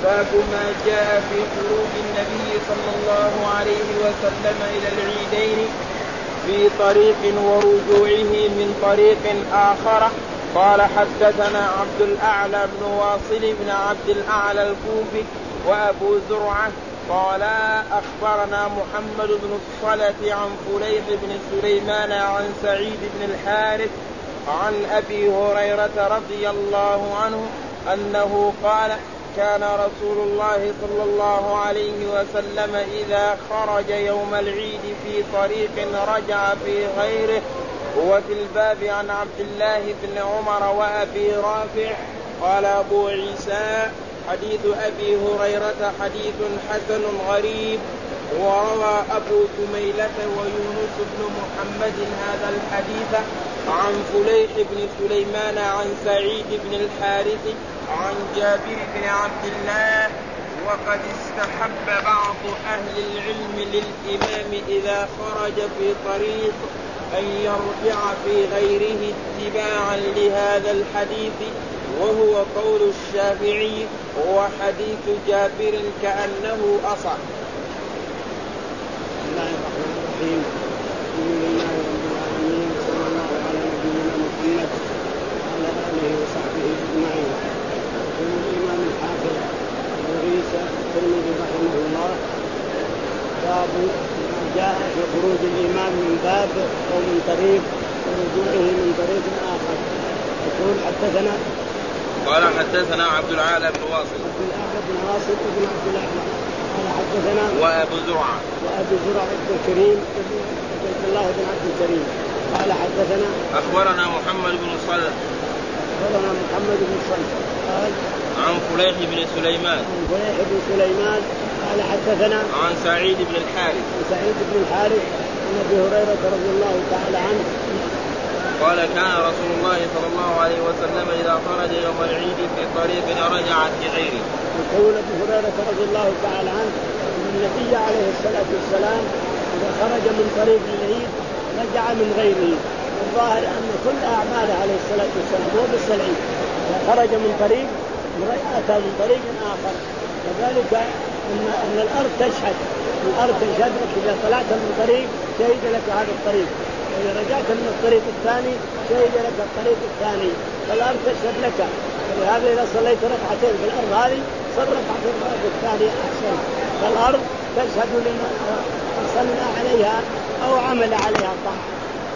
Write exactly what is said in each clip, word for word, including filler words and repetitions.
باب ما جاء في خروج النبي صلى الله عليه وسلم إلى العيدين في طريق ورجوعه من طريق آخر. قال حدثنا عبد الأعلى بن واصل بن عبد الأعلى الكوفي وأبو زرعة قال أخبرنا محمد بن الصلة عن فليح بن سليمان عن سعيد بن الحارث عن أبي هريرة رضي الله عنه أنه قال كان رسول الله صلى الله عليه وسلم إذا خرج يوم العيد في طريق رجع في غيره. وفي الباب عن عبد الله بن عمر وأبي رافع. قال أبو عيسى حديث أبي هريرة حديث حسن غريب. وروى أبو كميلة ويونس بن محمد هذا الحديث عن فليح بن سليمان عن سعيد بن الحارث عن جابر بن عبد الله. وقد استحب بعض أهل العلم للإمام إذا خرج في طريق أن يرجع في غيره اتباعا لهذا الحديث، وهو قول الشافعي، وحديث جابر كأنه أصح. بسم الله الرحمن الرحيم. الحمد لله رب العالمين، صلى الله على نبينا محمد وعلى آله وصحبه أجمعين. يقول الإمام الحافظ أبو عيسى الترمذي رحمه الله: باب ما جاء في خروج الإمام من باب أو من طريق ورجوعه من طريق آخر. يقول حدثنا قال حدثنا عبد الأعلى بن واصل عبد الأعلى بن واصل بن عبد الأعلى قال حدثنا وأبو زرعة وأبو زرعة بن كريم بن عبد الله بن عبد الكريم قال حدثنا أخبرنا محمد بن صلح أخبرنا محمد بن صلح قال عن فليح بن سليمان عن فليح بن سليمان قال حدثنا عن سعيد بن الحارث عن سعيد بن الحارث عن أبي هريرة رضي الله تعالى عنه قال كان رسول الله صلى الله عليه وسلم إذا خرج يوم العيد في طريق رجع في غيره. يقول أبو هريرة رضي الله تعالى عنه أن النبي عليه الصلاة والسلام إذا خرج من طريق العيد رجع من غيره. والظاهر أن كل أعماله عليه الصلاة والسلام هو بس العيد، إذا خرج من طريق أتى من طريق آخر. وذلك أن أن الأرض تشهد، الأرض تشهد لك إذا طلعت من طريق شهد لك هذا الطريق، وإذا رجعت من الطريق الثاني شهد لك الطريق الثاني، فالأرض تشهد لك. ولهذا إذا صليت ركعتين في الأرض هذه صل ركعتين في الأرض الثانية أحسن، فالأرض تشهد لمن صلى عليها أو عمل عليها طاعة.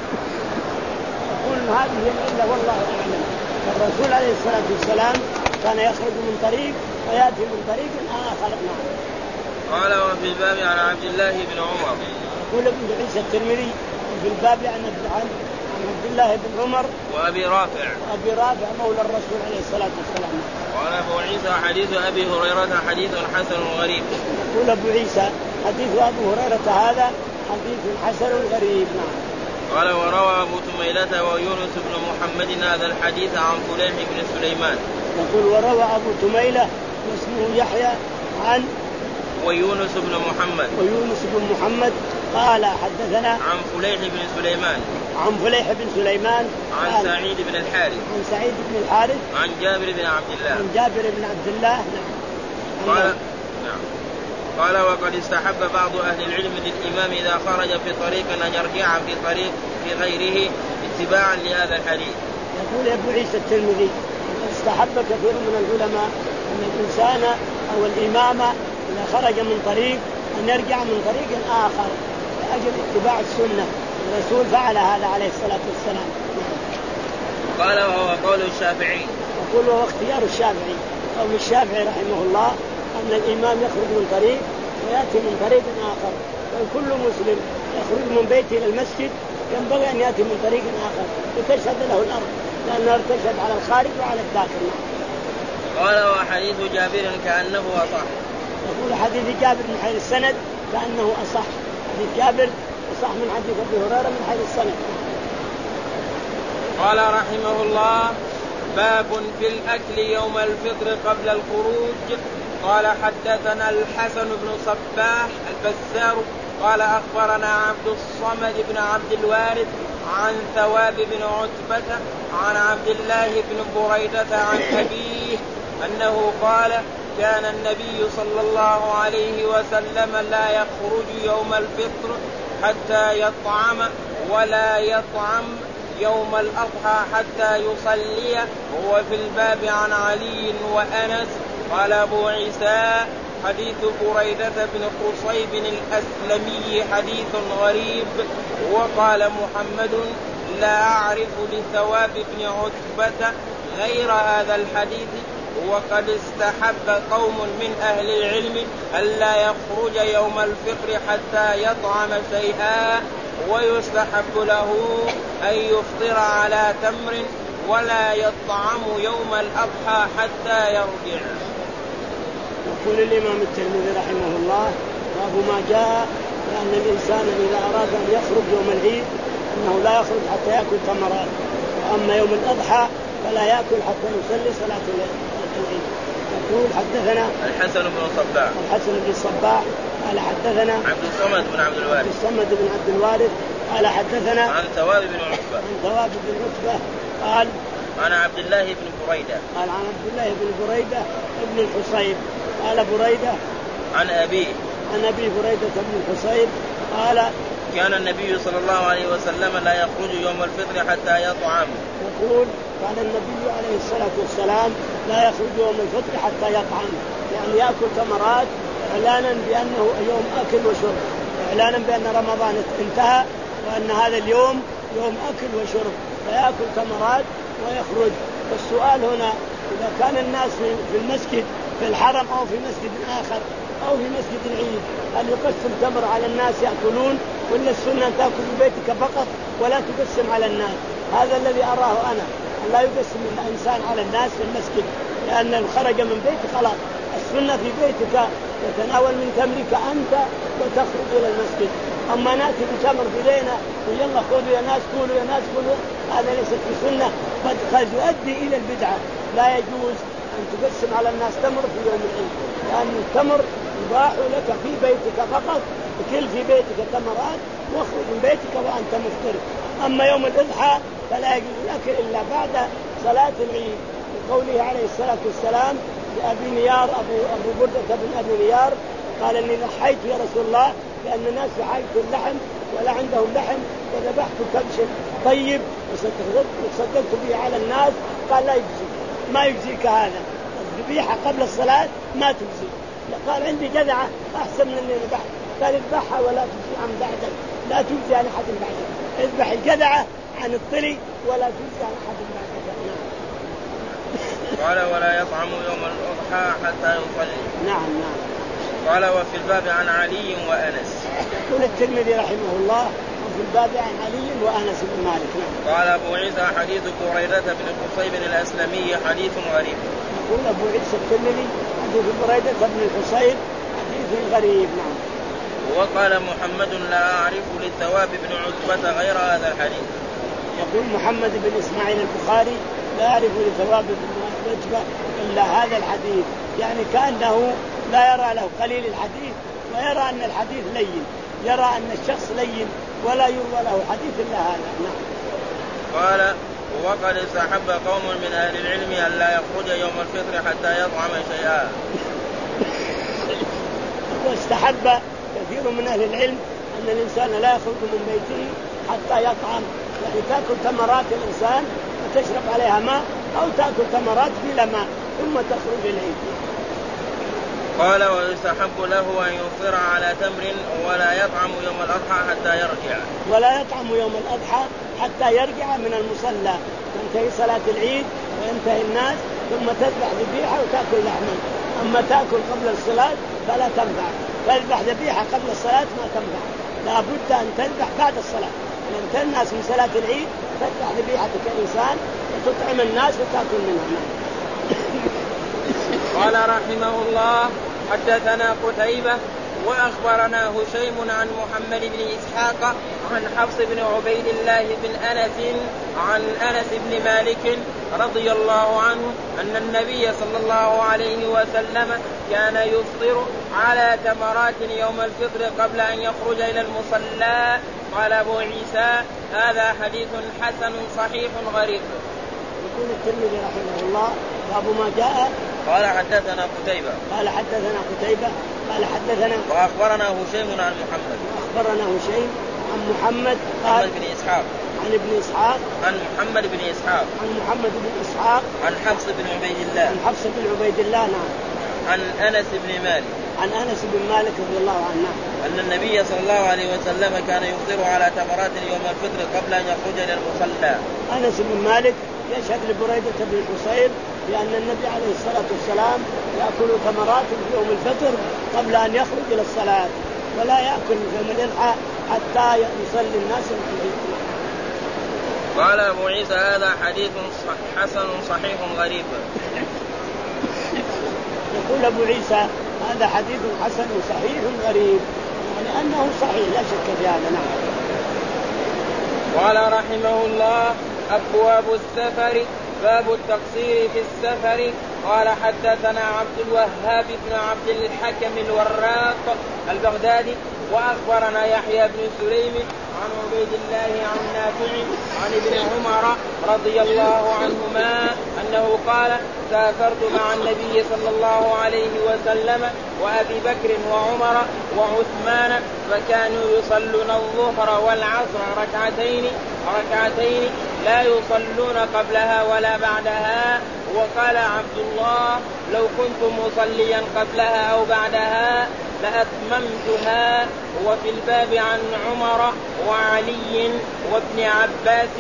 يقول هذه العلة والله أعلم. الرسول عليه الصلاة والسلام كان يخرج من طريق ويأتي من طريق آخر. قال وفي الباب عن عبد الله بن عمر. يقول ابن عيسى الترمذي في الباب عن عبد الله بن عمر وأبي رافع أبي رافع مولى الرسول عليه الصلاة والسلام. قال أبو عيسى حديث أبي هريرة حديث حسن غريب. يقول أبو عيسى حديث أبو هريرة هذا حديث حسن غريب. قال وروى أبو تميلة ويونس بن محمد هذا الحديث عن فليح بن سليمان. يقول وروى أبو تميلة واسمه يحيى عن ويونس بن محمد ويونس بن محمد قال حدثنا عن فليح بن سليمان عن فليح بن سليمان عن سعيد بن الحارث عن سعيد بن الحارث عن جابر بن عبد الله عن جابر بن عبد الله. نعم. قال نعم. قال وقد استحب بعض أهل العلم للإمام إذا خرج في طريق أن يرجع في طريق في غيره اتباعا لهذا الحديث. يقول أبو عيسى الترمذي استحب كثير من العلماء أن الإنسان أو الإمام إذا خرج من طريق أن يرجع من طريق آخر لأجل اتباع السنة. الرسول فعل هذا عليه الصلاة والسلام. قال وهو قول الشافعي. يقول وهو اختيار الشافعي. قول الشافعي رحمه الله أن الإمام يخرج من طريق ويأتي من طريق آخر، وكل مسلم يخرج من بيته إلى المسجد ينبغي أن يأتي من طريق آخر وتشهد له الأرض، لأن الأرض تشهد على الخارج وعلى الداخل. قال وحديث جابر كأنه أصح. يقول حديث جابر من حيث السند كأنه أصح. حديث جابر أصح من حديث أبي هريرة من حيث السند. قال رحمه الله: باب في الأكل يوم الفطر قبل الخروج. قال حدثنا الحسن بن صباح البزار قال أخبرنا عبد الصمد بن عبد الوارث عن ثواب بن عتبة عن عبد الله بن بريدة عن أبيه أنه قال: كان النبي صلى الله عليه وسلم لا يخرج يوم الفطر حتى يطعم ولا يطعم يوم الأضحى حتى يصلي. هو في الباب عن علي وأنس. قال أبو عيسى حديث بريدة بن قصيب الأسلمي حديث غريب. وقال محمد لا أعرف لثواب بن عتبة غير هذا الحديث. وقد استحب قوم من أهل العلم ألا يخرج يوم الفطر حتى يطعم شيئا، ويستحب له أن يفطر على تمر ولا يطعم يوم الأضحى حتى يرجع. يقول الإمام الترمذي رحمه الله باب ما جاء لأن الإنسان إذا أراد أن يخرج يوم العيد أنه لا يخرج حتى يأكل تمرات، وأما يوم الأضحى فلا يأكل حتى يصلي صلاة العيد. يقول حدثنا الحسن بن الصباح الحسن بن الصباح قال حدثنا عبد الصمد بن عبد الوارث عبد الصمد بن عبد الوارث قال حدثنا عن ثواب بن عتبة عن ثواب بن عتبة قال عن عبد الله بن بريدة قال عن عبد الله بن بريدة ابن الحصيب قال بريدة عن أبيه عن أبي بريدة بن الحصيب قال كان النبي صلى الله عليه وسلم لا يخرج يوم الفطر حتى يطعم. يقول كان النبي عليه الصلاة والسلام لا يخرج يوم الفطر حتى يطعم، يعني يأكل تمرات إعلانا بأنه يوم أكل وشرب، إعلانا بأن رمضان انتهى وأن هذا اليوم يوم أكل وشرب، فيأكل تمرات ويخرج. والسؤال هنا إذا كان الناس في المسجد في الحرم أو في مسجد آخر أو في مسجد العيد هل يقسم تمر على الناس يأكلون، ولا السنة تأكل في بيتك فقط ولا تقسم على الناس؟ هذا الذي أراه أنا، أن لا يقسم الإنسان على الناس في المسجد، لأن خرج من بيتك خلاص. السنة في بيتك تتناول من تمرك أنت وتخرج إلى المسجد. أما نأتي بتمر بلينا ويلا خذوا يا ناس كلوا يا ناس كلوا، هذا ليست بسنة، قد قد يؤدي إلى البدعة. لا يجوز أن تقسم على الناس تمر في يوم العيد، لأن التمر يباح لك في بيتك فقط، وكل في بيتك تمرات واخرج من بيتك وأنت مفطر. أما يوم الأضحى فلا يجوز الأكل إلا بعد صلاة العيد، وقوله عليه الصلاة والسلام لأبي نيار أبو, أبو بردة بن أبي نيار قال إني ضحيت يا رسول الله لأن الناس في حاجة اللحم ولا عندهم لحم، فذبحت كبش طيب وصدقت به على الناس. قال لا يجزي، ما يجزيك هذا، الذبيحة قبل الصلاة ما تجزي. قال عندي جذعة أحسن من اللي ذبحت، قال اذبحها ولا تجزي عن بعدك، لا تجزي عن أحد بعدك، اذبح الجذعة عن الطري ولا تجزي عن أحد بعدك. قال ولا يطعم يوم الأضحى حتى يصلي. نعم نعم. قال وفي الباب عن علي وأنس. يقول الترمذي رحمه الله وفي الباب عن علي وأنس بن مالك. نعم. قال أبو عيسى حديث بريدة بن قصيب الأسلمي حديث غريب. يقول أبو عيسى الترمذي حديث بريدة بن قصيب حديث غريب. نعم. وقال محمد لا أعرف للثواب بن عتبة غير هذا الحديث. يقول محمد بن إسماعيل البخاري لا أعرف لثواب بن عتبة إلا هذا الحديث، يعني كأنه لا يرى له قليل الحديث ويرى أن الحديث لين، يرى أن الشخص لين ولا يروى له حديث إلا هذا. نعم. قال وقد استحب قوم من أهل العلم أن لا يخرج يوم الفطر حتى يطعم شيئا. واستحب كثير من أهل العلم أن الإنسان لا يخرج من بيته حتى يطعم، يعني تأكل تمرات الإنسان وتشرب عليها ماء أو تأكل تمرات بلا ماء ثم تخرج العيد. قال ويستحب له أن يفطر على تمر ولا يطعم يوم الأضحى حتى يرجع. ولا يطعم يوم الأضحى حتى يرجع من المصلى، تنتهي صلاة العيد وينتهي الناس ثم تذبح ذبيحة وتأكل لحما. أما تأكل قبل الصلاة فلا تنفع، تذبح ذبيحة قبل الصلاة ما تنفع، لا بد أن تذبح بعد الصلاة. لأن يعني الناس من صلاة العيد تذبح ذبيحتك كإنسان وتطعم الناس وتأكل منها. قال رحمه الله حدثنا قتيبة وأخبرنا هشيم عن محمد بن إسحاق عن حفص بن عبيد الله بن أنس عن أنس بن مالك رضي الله عنه أن النبي صلى الله عليه وسلم كان يفطر على تمرات يوم الفطر قبل أن يخرج إلى المصلى. قال أبو عيسى هذا حديث حسن صحيح غريب. يقول الترمذي رحمه الله باب ما جاء قال حدثنا قتيبة قال حدثنا قتيبة قال حدثنا وأخبرنا هشيم عن محمد أخبرنا هشيم عن محمد قال محمد بن إسحاق عن ابن إسحاق عن محمد بن إسحاق عن محمد بن إسحاق عن حفص بن عبيد الله عن حفص بن عبيد الله نعم عن أنس بن مالك عن أنس بن مالك رضي الله عنه أن النبي صلى الله عليه وسلم كان يفطر على تمرات يوم الفطر قبل أن يخرج إلى المصلى. أنس بن مالك يشهد لبريدة بن الحصيب لأن النبي عليه الصلاة والسلام يأكل تمرات في يوم الفطر قبل أن يخرج إلى الصلاة ولا يأكل في يوم الأضحى حتى يصلي الناس العيد. قال أبو عيسى هذا حديث حسن صحيح غريب. يقول أبو عيسى هذا حديث حسن صحيح غريب يعني أنه صحيح لا شك في هذا. نعم. قال رحمه الله أبواب السفر باب التقصير في السفر. قال حدثنا عبد الوهاب بن عبد الحكم الوراق البغدادي وأخبرنا يحيى بن سليم عن عبيد الله عن نافع عن ابن عمر رضي الله عنهما أنه قال سافرت مع النبي صلى الله عليه وسلم وأبي بكر وعمر وعثمان فكانوا يصلون الظهر والعصر ركعتين ركعتين لا يصلون قبلها ولا بعدها. وقال عبد الله لو كنت مصليا قبلها أو بعدها لأتممتها. وفي الباب عن عمر وعلي وابن عباس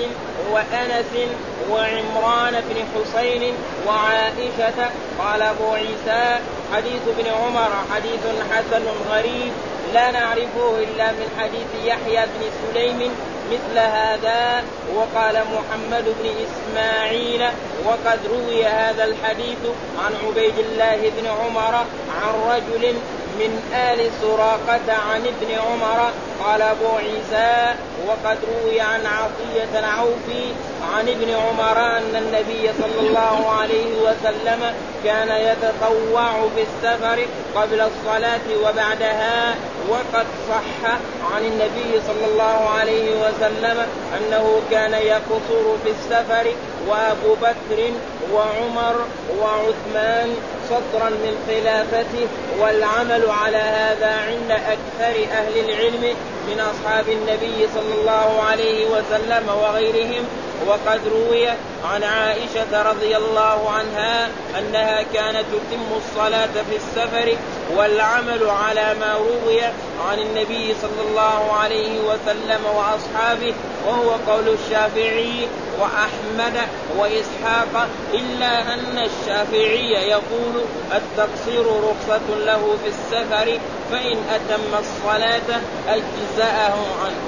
وأنس وعمران بن حسين وعائشة. قال أبو عيسى حديث ابن عمر حديث حسن غريب لا نعرفه إلا من حديث يحيى بن سليم مثل هذا. وقال محمد بن إسماعيل وقد روي هذا الحديث عن عبيد الله بن عمر عن رجل من آل سراقة عن ابن عمر. قال أبو عيسى وقد روي عن عطية العوفي عن ابن عمر أن النبي صلى الله عليه وسلم كان يتطوع في السفر قبل الصلاة وبعدها. وقد صح عن النبي صلى الله عليه وسلم أنه كان يقصر في السفر وأبو بكر وعمر وعثمان سطرا من خلافته والعمل على هذا عند أكثر أهل العلم من أصحاب النبي صلى الله عليه وسلم وغيرهم. وقد روي عن عائشة رضي الله عنها أنها كانت تتم الصلاة في السفر والعمل على ما روي عن النبي صلى الله عليه وسلم وأصحابه وهو قول الشافعي وأحمد وإسحاق إلا أن الشافعي يقول التقصير رخصة له في السفر فإن أتم الصلاة أجزأه عنه.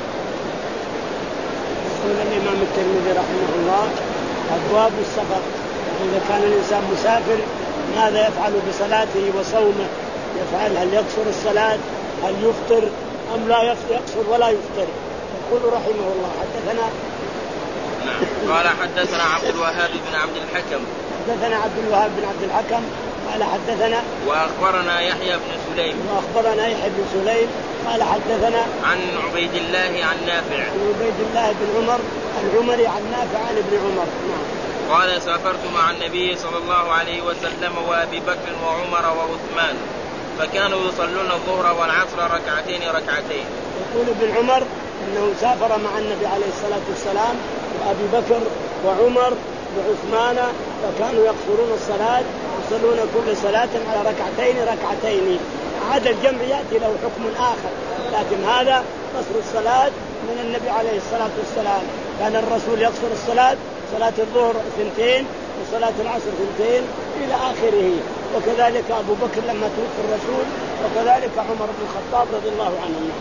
يقول الإمام الترمذي رحمه الله أبواب السفر. إذا كان الإنسان مسافر ماذا يفعل بصلاته وصومه؟ يفعل هل يقصر الصلاة هل يفطر أم لا يقصر ولا يفطر؟ يقول رحمه الله حدثنا قال حدثنا عبد الوهاب بن عبد الحكم حدثنا عبد الوهاب بن عبد الحكم قال حدثنا وأخبرنا يحيى بن سليم وأخبرنا يحيى بن سليم قال حدثنا عن عبيد الله عن نافع عن عبيد الله بن عمر العمري عن نافع عن ابن عمر. نعم. قال سافرت مع النبي صلى الله عليه وسلم وأبي بكر وعمر وعثمان فكانوا يصلون الظهر والعصر ركعتين ركعتين. يقول ابن عمر أنه سافر مع النبي عليه الصلاة والسلام وأبي بكر وعمر وعثمان فكانوا يقصرون الصلاة يصلون كل صلاة على ركعتين ركعتين. هذا الجمع يأتي له حكم آخر لكن هذا قصر الصلاة من النبي عليه الصلاة والسلام. كان الرسول يقصر الصلاة صلاة الظهر اثنتين وصلاة العصر اثنتين إلى آخره. وكذلك أبو بكر لما توفي الرسول وكذلك عمر بن الخطاب رضي الله عنه.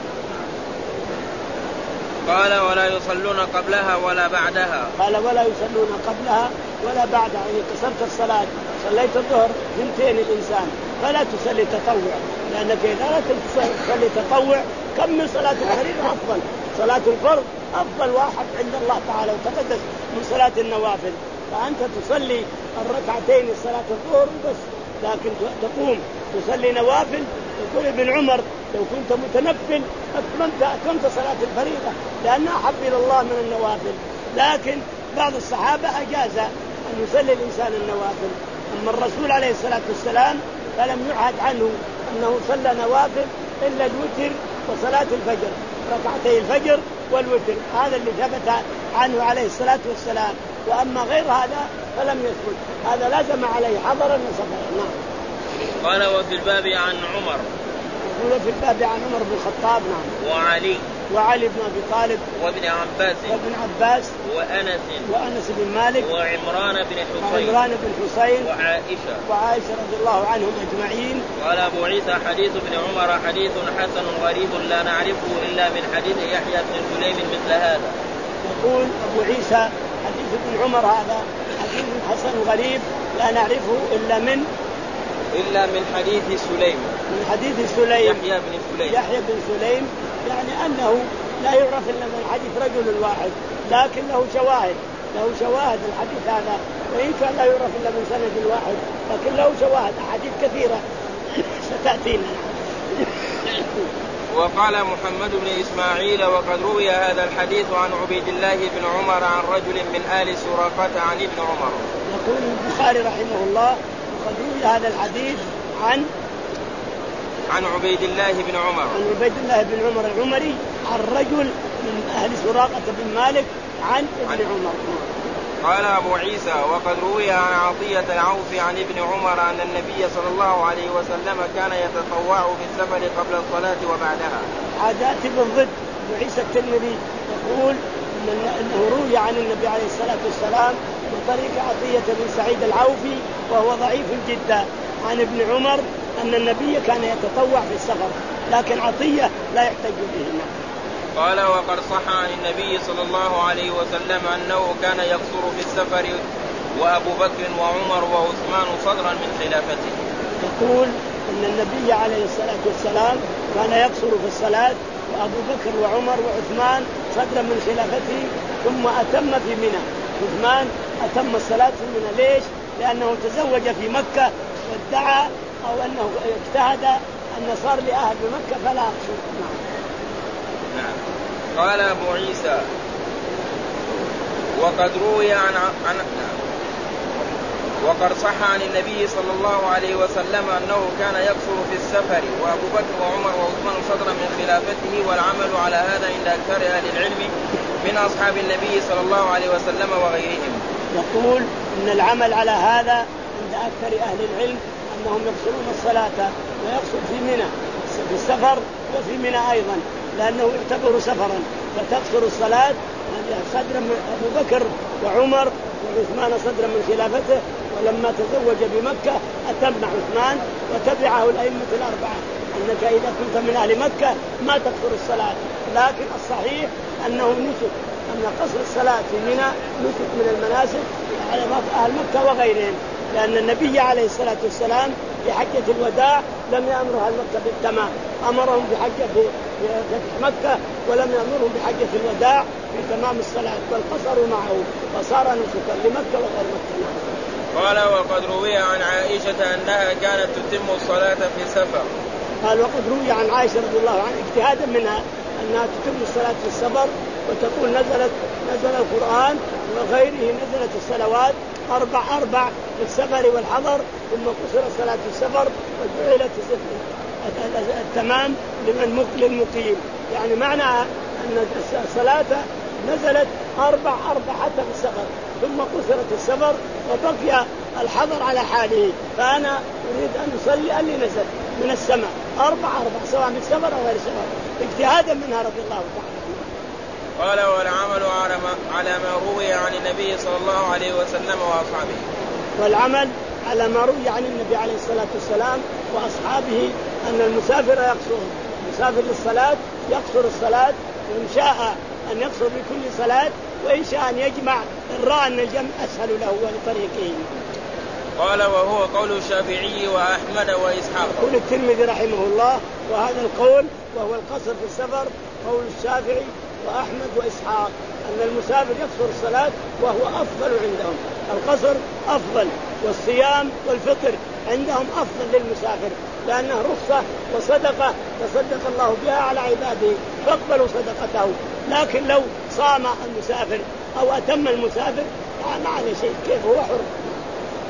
قال ولا يصلون قبلها ولا بعدها. قال ولا يصلون قبلها ولا بعدها. يعني قصرت الصلاة صليت الظهر اثنتين الإنسان فلا تصلي تطوع لأنك إذا لا تصلي تطوع كم من صلاة الفريضة أفضل. صلاة الفرض أفضل واحد عند الله تعالى وتقدس من صلاة النوافل. فأنت تصلي الركعتين صلاة الظهر بس لكن تقوم تصلي نوافل. يقول ابن عمر لو كنت متنفل أتممت أتممت صلاة الفريضة لأنها أحب إلى الله من النوافل. لكن بعض الصحابة أجاز أن يصلي الإنسان النوافل أما الرسول عليه الصلاة والسلام فلم يعهد عنه أنه صلى نوافل إلا الوتر وصلاة الفجر، ركعتي الفجر والوتر، هذا اللي ثبت عنه عليه الصلاة والسلام. وأما غير هذا فلم يثبت، هذا لازم عليه حضرا وسفرا. نعم. قال وفي الباب عن عمر. يقول في الباب عن عمر بن الخطاب. نعم. وعلي. وعلي بن أبي طالب. وابن عباس. وابن عباس. وأنس. وأنس بن مالك. وعمران بن حسين. وعمران بن حسين. وعائشة. وعائشة رضي الله عنهم أجمعين. قال أبو عيسى حديث ابن عمر حديث حسن غريب لا نعرفه إلا من حديث يحيى بن سليم مثل هذا. يقول أبو عيسى حديث ابن عمر هذا حديث حسن غريب لا نعرفه إلا من إلا من حديث سليم. من حديث سليم. يحيى بن سليم. يحيى بن سليم يعني أنه لا يعرف إلا من حديث رجل واحد، لكن له شواهد، له شواهد الحديث هذا، وإن كان لا يعرف إلا من سند واحد لكن له شواهد أحاديث كثيرة ستأتينا. وقال محمد بن إسماعيل وقد روي هذا الحديث عن عبيد الله بن عمر عن رجل من آل سراقة عن ابن عمر. يقول البخاري رحمه الله وقد روي هذا الحديث عن عن عبيد الله بن عمر عن عبيد الله بن عمر العمري عن رجل من أهل سراقة بن مالك عن ابن عن عمر. قال أبو عيسى وقد روي عن عطية العوف عن ابن عمر أن النبي صلى الله عليه وسلم كان يتطوع في السفر قبل الصلاة وبعدها. عادات بالضد. أبو عيسى الترمذي يقول أنه روي عن النبي عليه الصلاة والسلام من طريق عطية بن سعيد العوفي وهو ضعيف جدا عن ابن عمر أن النبي كان يتطوع في السفر، لكن عطية لا يحتج به. قال وقد صح عن النبي صلى الله عليه وسلم أنه كان يقصر في السفر وأبو بكر وعمر وعثمان صدرا من خلافته. يقول أن النبي عليه الصلاة والسلام كان يقصر في الصلاة وأبو بكر وعمر وعثمان صدرا من خلافته، ثم أتم في منى. عثمان أتم الصلاة في منى. ليش؟ لأنه تزوج في مكة وادعى أو أنه اجتهد أن صار لأهل مكة فلا أقصر. نعم. قال أبو عيسى وقد روي عن, عن وقد صح عن النبي صلى الله عليه وسلم أنه كان يقصر في السفر وأبو بكر وعمر وعثمان صدرا من خلافته، والعمل على هذا عند أكثر أهل العلم من أصحاب النبي صلى الله عليه وسلم وغيرهم. يقول إن العمل على هذا عند أكثر أهل العلم أنهم يقصرون الصلاة ويقصر في منى في السفر وفي منى أيضا، لأنه يعتبر سفرا، فتقصر الصلاة صدرا من أبو بكر وعمر وعثمان صدرا من خلافته، ولما تزوج بمكة أتم عثمان وتبعه الأئمة الأربعة أنك إذا كنت من أهل مكة ما تقصر الصلاة، لكن الصحيح أنه نسك، أن قصر الصلاة في منى نسك من المناسك على أهل مكة وغيرهم، لأن النبي عليه الصلاة والسلام في حجة الوداع لم يأمر أهل مكة بالتمام، أمرهم بحجة في مكة ولم يأمرهم بحجة الوداع بتمام الصلاة، بل قصروا معه وصار نسكا لمكة وغير مكة. قال وقد روي عن عائشة أنها كانت تتم الصلاة في سفر. قال وقد روي عن عائشة رضي الله عنها اجتهادا منها أنها تتم الصلاة في السفر، وتقول نزلت نزل القرآن وغيره نزلت الصلوات أربع أربع في السفر والحضر، ثم قصر صلاة السفر وجعلت التمام للمقيم. يعني معنى أن الصلاة نزلت أربع أربع حتى في السفر، ثم قصرت السفر وبقي الحضر على حاله، فأنا أريد أن أصلي اللي نزل من السماء أربع أربع سواء في السفر أو غير السفر، اجتهادا منها رضي الله تعالى. قال والعمل على ما روي عن النبي صلى الله عليه وسلم وأصحابه. والعمل على ما روي عن النبي عليه الصلاة والسلام وأصحابه أن المسافر يقصر، المسافر للصلاة يقصر الصلاة، وإن شاء أن يقصر بكل صلاة، وإن شاء أن يجمع إن رأى أن الجمع أسهل له ولطريقه. قال وهو قول الشافعي وأحمد وإسحاق. يقول الترمذي رحمه الله وهذا القول وهو القصر في السفر قول الشافعي وأحمد وإسحاق، أن المسافر يقصر الصلاة وهو أفضل عندهم، القصر أفضل، والصيام والفطر عندهم أفضل للمسافر لأنه رخصة وصدقة تصدق الله بها على عباده فاقبلوا صدقته. لكن لو صام المسافر أو أتم المسافر ما عليه شيء، كيف هو حر.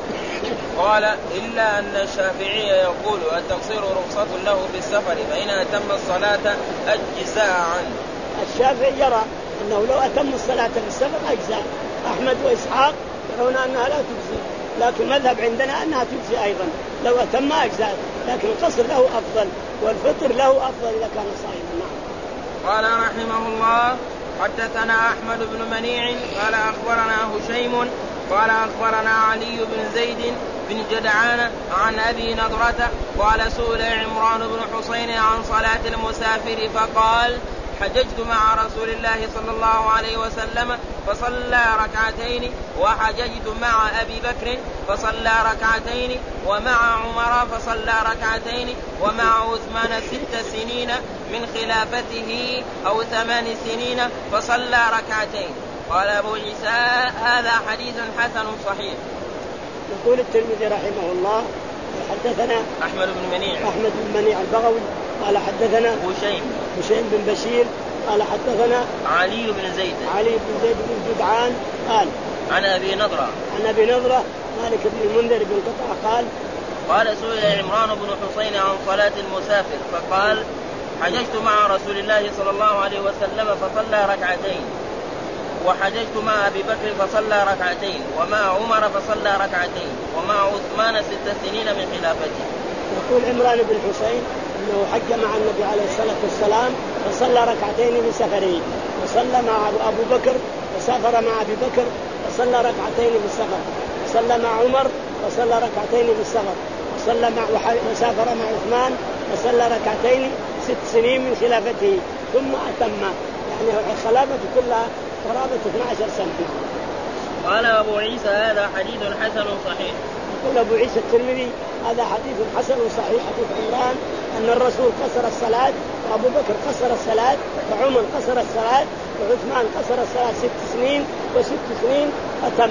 قال إلا أن الشافعي يقول التقصير رخصة له في السفر فإن أتم الصلاة أجزاء عنه. الشافعي يرى أنه لو أتم الصلاة في السفر أجزاء. أحمد وإسحاق يرون أنها لا تجزي، لكن مذهب عندنا أنها تجزي أيضا لو أتم أجزاء، لكن القصر له أفضل والفطر له أفضل إذا كان صائما. نعم. قال رحمه الله حدثنا أحمد بن منيع قال أخبرنا هشيم قال أخبرنا علي بن زيد بن جدعان عن أبي نضرة قال سئل عمران بن حسين عن صلاة المسافر فقال حججت مع رسول الله صلى الله عليه وسلم فصلى ركعتين وحججت مع أبي بكر فصلى ركعتين ومع عمر فصلى ركعتين ومع عثمان ست سنين من خلافته أو ثمان سنين فصلى ركعتين. قال أبو عيسى هذا حديث حسن صحيح. يقول الترمذي رحمه الله حدثنا أحمد بن منيع أحمد بن منيع البغوي قال حدثنا هشيم هشيم بن بشير قال حدثنا علي بن زيد علي بن زيد بن جدعان قال عن أبي نضرة عن أبي نضرة مالك بن المنذر بن قطع قال قال سئل عمران بن حسين عن صلاة المسافر فقال حججت مع رسول الله صلى الله عليه وسلم فصلى ركعتين وحججت مع أبي بكر فصلى ركعتين ومع عمر فصلى ركعتين ومع عثمان ست سنين من خلافته. يقول عمران بن حسين أنه حج مع النبي عليه الصلاة والسلام فصلى ركعتين من سفره، وصلى مع أبو بكر وسافر مع أبي بكر وصلى ركعتين من السفر، وصلى مع عمر وصلى ركعتين من السفر، وصلى مع وسافر مع عثمان وصلى ركعتين ست سنين من خلافته ثم أتم، يعني خلافته كلها قرابة اثنتي عشرة سنة. قال أبو عيسى هذا حديث حسن صحيح. يقول أبو عيسى الترمذي هذا حديث حسن صحيح حديث عمران أن الرسول قصر الصلاة وأبو بكر قصر الصلاة وعمر قصر الصلاة وعثمان قصر الصلاة ست سنين وست سنين أتم.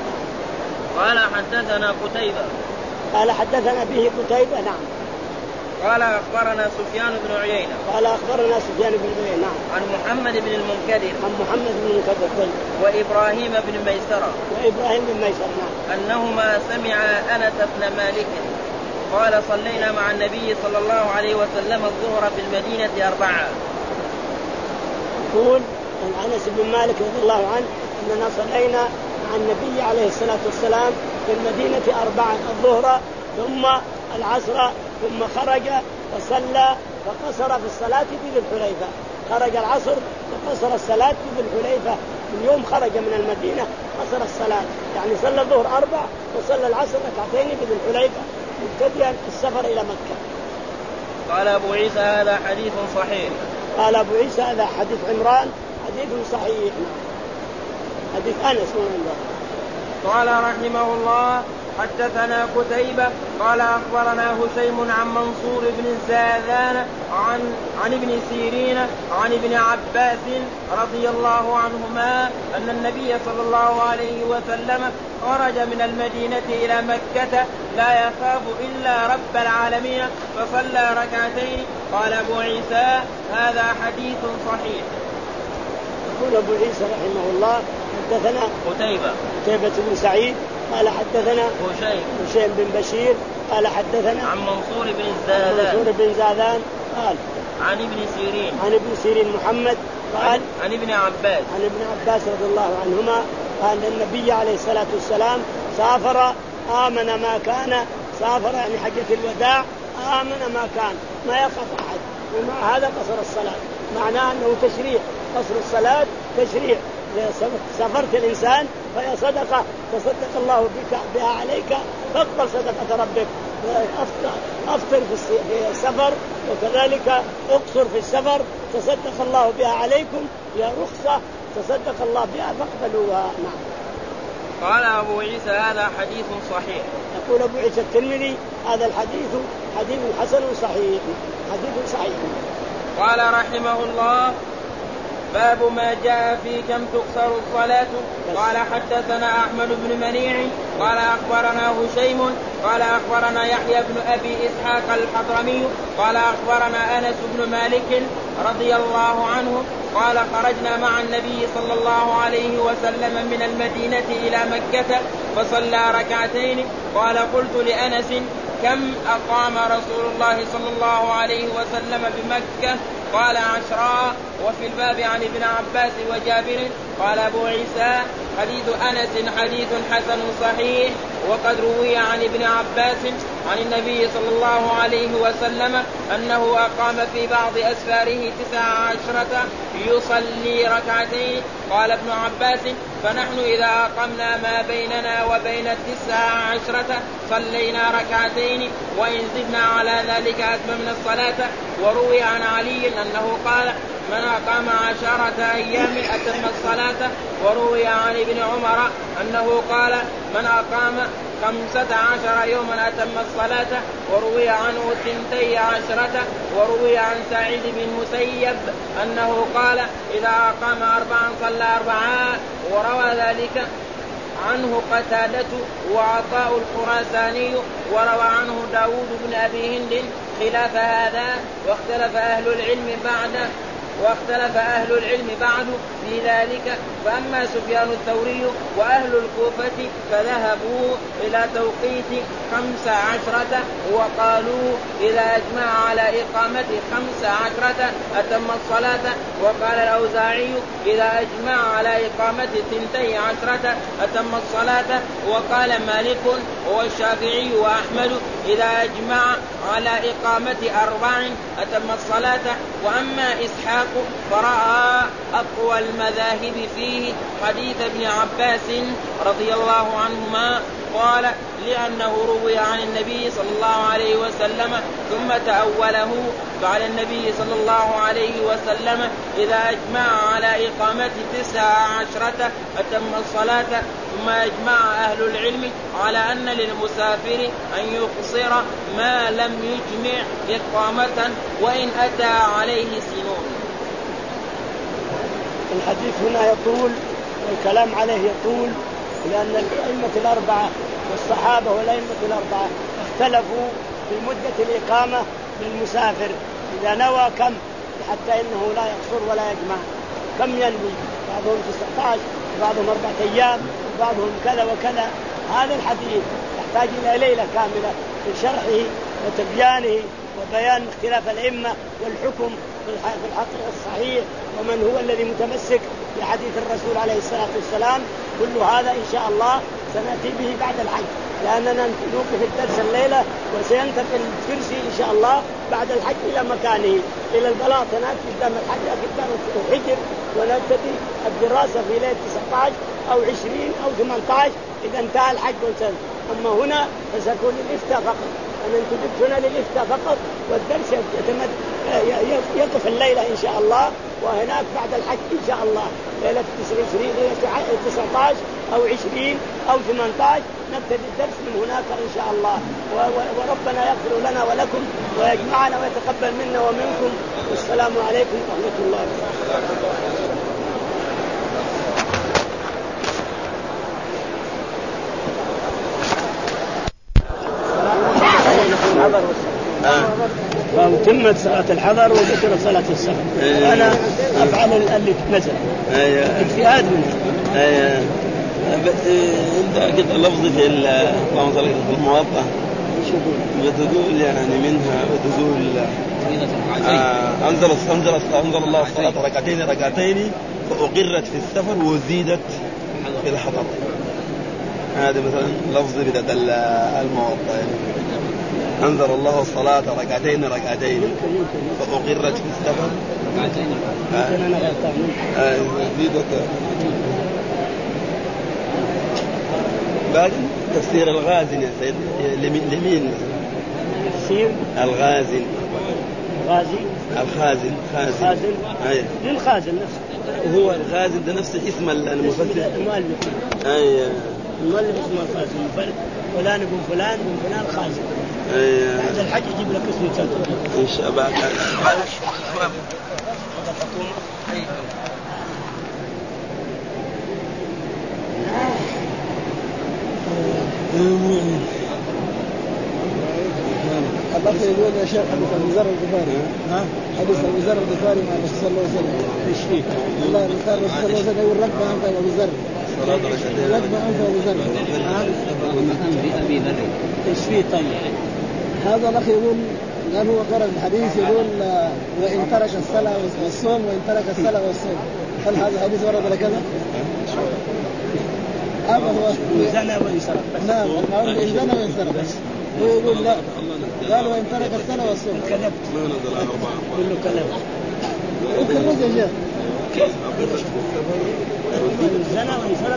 قال حدثنا قتيبة قال حدثنا به قتيبة. نعم. قال أخبرنا سفيان بن عيينة قال أخبرنا سفيان بن عيينة نعم. عن محمد بن المنكدر عن محمد بن المنكدر طيب. وإبراهيم بن ميسرة وإبراهيم بن ميسرة نعم. أنهما سمعا أنس بن مالك قال صلينا مع النبي صلى الله عليه وسلم الظهر في المدينة أربعة. يقول أنس بن مالك رضي الله عنه أننا صلينا مع النبي عليه الصلاة والسلام في المدينة أربعا الظهر ثم العصر ثم خرج وصلى فقصر في الصلاة في ذي الحليفة. خرج العصر وقصر الصلاة في ذي الحليفة. من يوم خرج من المدينة قصر الصلاة، يعني صلى الظهر أربع وصلى العصر ركعتين في ذي الحليفة مبتدئا السفر إلى مكة. قال أبو عيسى هذا حديث صحيح. قال أبو عيسى هذا حديث عمران حديث صحيح حديث أنس من الله. قال رحمه الله حدثنا قتيبة قال أخبرنا هشيم عن منصور بن زاذان عن عن ابن سيرين عن ابن عباس رضي الله عنهما أن النبي صلى الله عليه وسلم خرج من المدينة إلى مكة لا يخاف إلا رب العالمين فصلى ركعتين. قال أبو عيسى هذا حديث صحيح. يقول أبو عيسى رحمه الله حدثنا قتيبة قتيبة بن سعيد قال حدثنا هشيم هشيم بن بشير قال حدثنا عن منصور بن زاذان منصور بن زاذان قال عن ابن سيرين عن ابن سيرين محمد قال عن, عن ابن عباس عن ابن عباس رضي الله عنهما قال النبي عليه الصلاة والسلام سافر آمن ما كان، سافر يعني حجة الوداع آمن ما كان ما يخاف أحد، ومع هذا قصر الصلاة، معناه أنه تشريع قصر الصلاة تشريع. سافرت الإنسان فهي صدقة تصدق الله بك بها عليك فاقبل صدقة ربك. أفطر في السفر وكذلك أقصر في السفر تصدق الله بها عليكم، يا رخصة تصدق الله بها فاقبلوها. نعم. قال أبو عيسى هذا حديث صحيح. يقول أبو عيسى الترمذي هذا الحديث حديث حسن صحيح حديث صحيح. قال رحمه الله باب ما جاء في كم تقصر الصلاة. قال حدثنا أحمد بن منيع قال أخبرنا هشيم قال أخبرنا يحيى بن أبي إسحاق الحضرمي قال أخبرنا أنس بن مالك رضي الله عنه قال خرجنا مع النبي صلى الله عليه وسلم من المدينة إلى مكة فصلى ركعتين. قال قلت لأنس كم أقام رسول الله صلى الله عليه وسلم بمكة؟ قال عشرا. وفي الباب عن ابن عباس وجابر. قال أبو عيسى حديث أنس حديث حسن صحيح. وقد روي عن ابن عباس عن النبي صلى الله عليه وسلم أنه أقام في بعض أسفاره تسع عشرة يصلي ركعتين. قال ابن عباس فنحن إذا أقمنا ما بيننا وبين التسع عشرة صلينا ركعتين وإن زدنا على ذلك أتممنا الصلاة. وروي عن علي أنه قال من أقام عشرة أيام أتم الصلاة. وروي عن ابن عمر أنه قال من أقام خمسة عشر يوما أتم الصلاة. وروي عنه ثنتي عشرة. وروي عن سعيد بن مسيب أنه قال إذا أقام أربعا صلى أربعا. وروى ذلك عنه قتادة وعطاء الخراساني. وروى عنه داود بن أبي هند خلاف هذا. واختلف أهل العلم بعد واختلف أهل العلم بعد في ذلك. فأما سفيان الثوري وأهل الكوفة فذهبوا إلى توقيت خمس عشرة وقالوا إذا أجمع على إقامة خمس عشرة أتم الصلاة. وقال الأوزاعي إذا أجمع على إقامة ثنتي عشرة أتم الصلاة. وقال مالك والشافعي وأحمد إذا أجمع على إقامة أربع أتم الصلاة. وأما إسحاق فرأى أقوى المذاهب فيه حديث ابن عباس رضي الله عنهما. قال لأنه روي عن النبي صلى الله عليه وسلم ثم تأوله. فعلى النبي صلى الله عليه وسلم إذا أجمع على إقامة تسع عشرة أتم الصلاة. ثم أجمع أهل العلم على أن للمسافر أن يقصر ما لم يجمع إقامة وإن أتى عليه سنون. الحديث هنا يطول والكلام عليه يطول لأن الأئمة الأربعة والصحابة والأئمة الأربعة اختلفوا في مدة الإقامة للمسافر إذا نوى كم حتى إنه لا يقصر ولا يجمع كم ينوي. بعضهم تسعة عشر بعضهم أربعة أيام بعضهم كذا وكذا. هذا الحديث يحتاج إلى ليلة كاملة في شرحه وتبيانه وبيان اختلاف الأئمة والحكم في الحق الصحيح ومن هو الذي متمسك بحديث الرسول عليه الصلاة والسلام. كل هذا إن شاء الله سنأتي به بعد الحج لأننا نوقف الدرس الليلة وسينتقل الكرسي إن شاء الله بعد الحج إلى مكانه إلى البلاط هناك قدام الحج قدام الحجر ونبتدي الدراسة في ليلة تسعة عشر أو عشرين أو ثمانية عشر إذا انتهى الحج والسنة. أما هنا فسيكون الإفتاء فقط. أنا أنت جبت هنا للإفتاء فقط والدرس يتمد يقف الليلة إن شاء الله وهناك بعد الحج إن شاء الله ليلة تسعة عشر أو عشرين أو ثمانية عشر نبتدي الدرس من هناك إن شاء الله. وربنا يغفر لنا ولكم ويجمعنا ويتقبل منا ومنكم. والسلام عليكم ورحمة الله وبركاته. وتمت صلاة الحضر وذكر صلاة السفر. أيوة. أنا أفعل اللي نزل. أيوة. اجتهاد منه. أيوة. بس أنت قلت لفظ في اللهم صل في الموطأ بتقول يعني منها بتقول آه أنزل أنزل أنزل الله الصلاة ركعتين ركعتين فأقرت في السفر وزيدت في الحضر. هذا مثلا لفظ بتاع الموطأ يعني. أنزل الله الصلاة ركعتين ركعتين فأقرت في السفر ركعتين زيدت. بعد تفسير الغازن يا سيد لمين؟ تفسير الغازن غازي الخازن خازن خازن أيه. للخازن نفسه هو الخازن ده نفس اسم المفسر المؤلف. أيه. المؤلف اسمه الخازن فلان ابن فلان ابن فلان خازن. أيه. بعد الحج يجيب لك اسمه ثالث إن شاء الله. الأخ يقول يا شيخ أبو زر الغفاري ها حديث أبو ذر الغفاري مع الرسول صلى الله عليه وسلم. تشفيه. الله الرسول صلى الله عليه وسلم يقول ركب أنف أبو ذر. ركب أنف أبو ذر. أبي ذر. تشفيه طيب. هذا الأخ يقول قال هو قرأ الحديث يقول وإن ترك الصلاة والصوم وإن ترك الصلاة والصوم. هل هذا الحديث ورد لكذا؟ هذا هو زنا وانصرف. نعم المعروف إن زنا وانصرف. هو يقول لا قال وإن ترك الصلاة والصوم. كذبت. ما نزل أربعة. كله كذب. وكذب يا جماعة. زنا وانصرف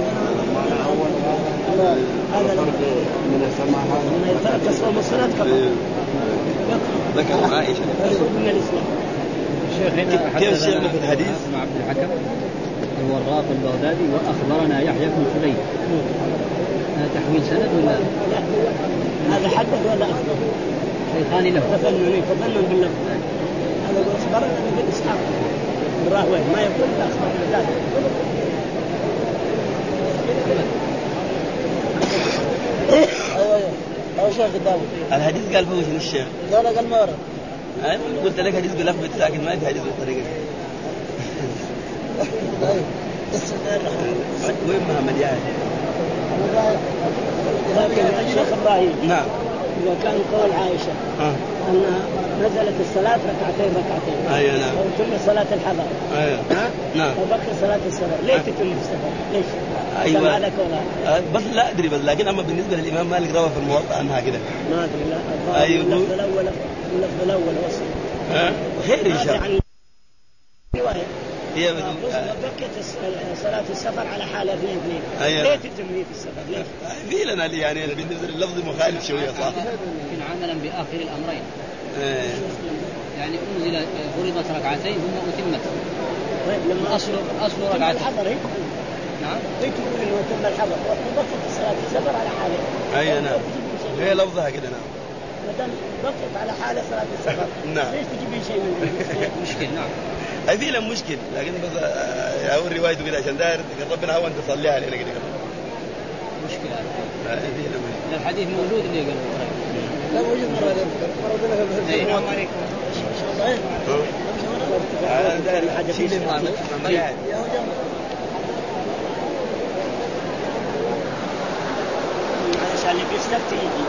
هذا من السماحة. من ترك الصوم والصلاة كفر. ذكر عائشة. من الإسلام. شيخنا كيف الشيخ في الحديث مع عبد الحكم الوراق البغدادي وأخبرنا يحيى بن سليم. هذا تحويل سند ولا هذا حدث ولا أخبر؟ شيخان له. تفنن تفنن باللفظ. هذا أخبرنا بالإسحاق. الراهوي ما يقول أخبرنا ذلك. أو شيخ داود. الحديث قال فوق شنو الشيخ؟ قال قال ما ورد. أنا قلت لك حديث بلفظ ساكن ما في حديث بالطريقة دي. وين محمد يعني؟ لكن الشيخ إبراهيم. نعم. وكان قول عائشة آه. أن نزلت الصلاة ركعتين ركعتين. أيوة نعم. أو تم صلاة الحضر. أيوة. ها؟ نعم. وبقي صلاة السفر. ليه تتم في السفر؟ ليش؟ أيوة. هذا كلها. آه بس لا أدري بس لكن أما بالنسبة للإمام مالك روى في الموطأ عنها كده. ما أدري لا. أيوة. اللفظ الأول اللفظ الأول وصل. ها؟ خير إن شاء الله. رواية. هي آه بقيت صلاة السفر على حالة اثنين اثنين. أيوة. ليه تتم في السفر؟ ليه؟ في لنا يعني بالنسبة لللفظ مخالف شوية صح. لكن عملا بآخر الأمرين. إيه. يعني أنزل فرضت ركعتين ثم أتمت. طيب لما أصل أصل ركعتين. الحضر هيك. نعم. هيك تقول إنه تم الحضر وبقيت صلاة السفر على حالة. أيوة نعم. هي لفظها كده نعم. مدام بقيت على حالة صلاة السفر. نعم. ليش تجيبين شيء من مشكل نعم. أي في لهم مشكل لكن بس أقول روايته كده عشان داير ربنا هو أنت تصليها علينا كده. مشكلة. أي في لهم. الحديث موجود اللي قاله. لا موجود مرة مرة مرة. السلام عليكم. هذا حاجة في عشان يستفتي يجي.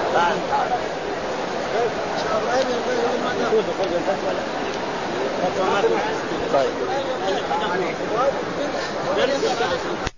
طيب.